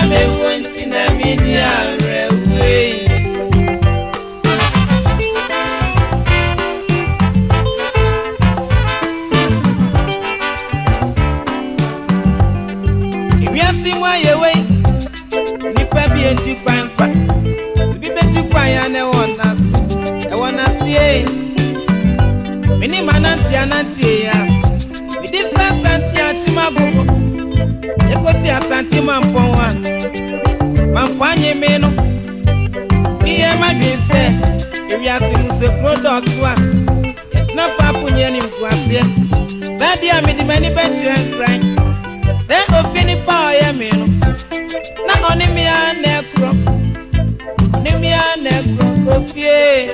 me wanting a media way. If you see why you wait, Nipa be into quanfa. So be better quiet, I wanna see. Mini mananti ananti ya. We did first anti achimago. Ekosi asanti mamponwa. Mampanye meno. Iye mabise. Ewi asimuse krodoswa. Etina papu nyeni mkwasiye. Sadi ya midimani benchiren cry. Se ofini pa oye meno. Na onimia nekro. Onimia nekro kofie.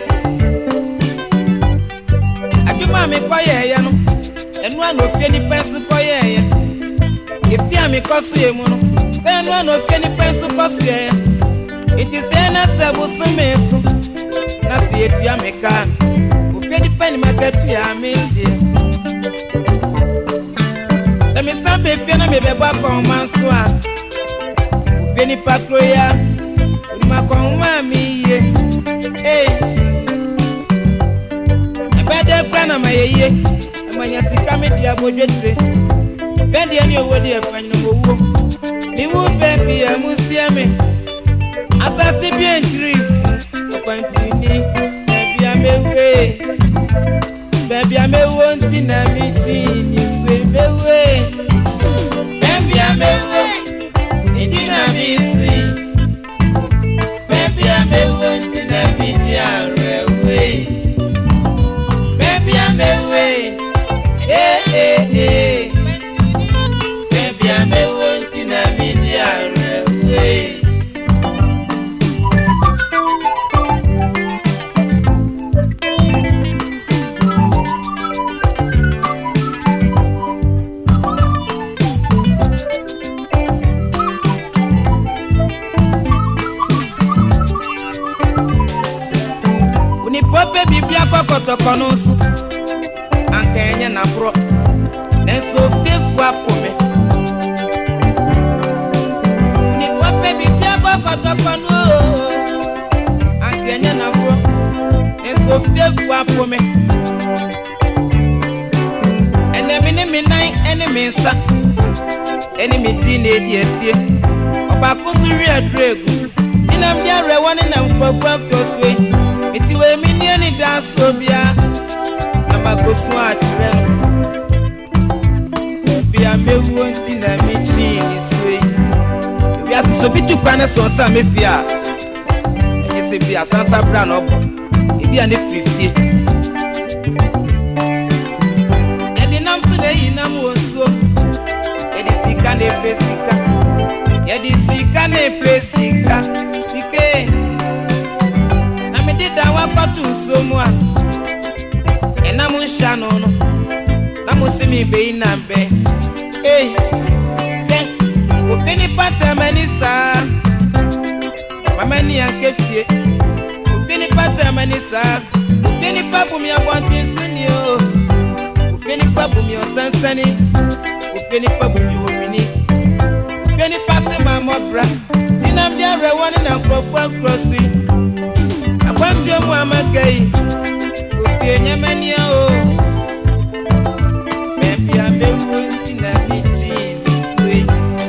Ajuma mi koye ya no. Enu ano ofie ni pensu koye ya. Ifia mi kosu ye mu no. Se enu ano ofie ni pensu kosu ya. Iti se na sebu sumesu. Na si etu ya meka. Ofie ni peni maketu ya mildi. Se mi sampe ifie na mi beba kwa umanswa. Ofie ni pakro ya. Unima kwa umami ye. Hey. Bede krana mayeye amanya sika me dia bodwetire bede ani owodi afan no wo mi wo baby amusia me asase bi entry kwantini baby ame wonti na mi chi ni swe mewe baby ame wo iti na mi swe baby ame wonti na mi dia rewe baby I'm away, baby I'm wanting a media way. Unipope biblia kokotokonusu. Kenya na bro Neso fefu apome Unipope biblia kokotokono Kenya na bro Neso fefu apome Enemi minai enemi nsa Enemi tine diesie Obakusu adregu Inamdia rewani na mkwafu kroswe Itiwe minieni danso bia Magosu atreno Baby ame wonti na mi chi ni swe Ewi asiso bitu kwane sonsa me fia Enye se bia sansa bra no bo Ebi ane frifie Yedi namsu de yinam wonsuo Yedi sika ne presika Yedi sika ne presika Sike Na me dida wakotu nsomwa Shano no Namusimi be inambe Hey Ufini pata manisa Mamani ankefie Ufini pata manisa Ufini papu mi abwanti sunio Ufini papu mi osansani Ufini papu mi urini Ufini pase mamobra Tina mjare wani na kwa kroswi Abwanti omu amakai Ufie nyamani ya o Baby ame wonti na mi chi ni swe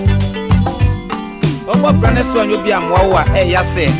Obo brane so anyo bi amwa yase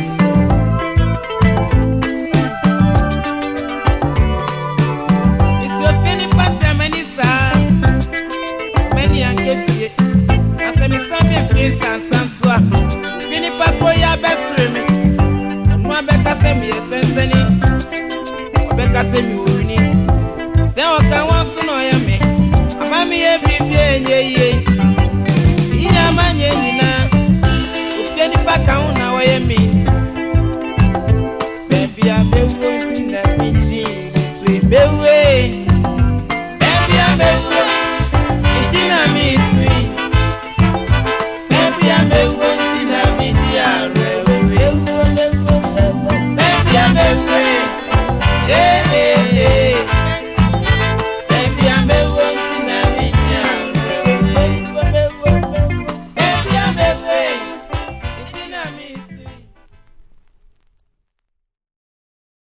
Isofeni pata manisa Mani ankefie Asemi sambi fie sansanswa Fini papo ya besreme Mwa beka semi esenseni Obeka semi urini Se waka wansu no ya me Amami ye bibye nye Iya manye nina Upieni paka una wa ye mi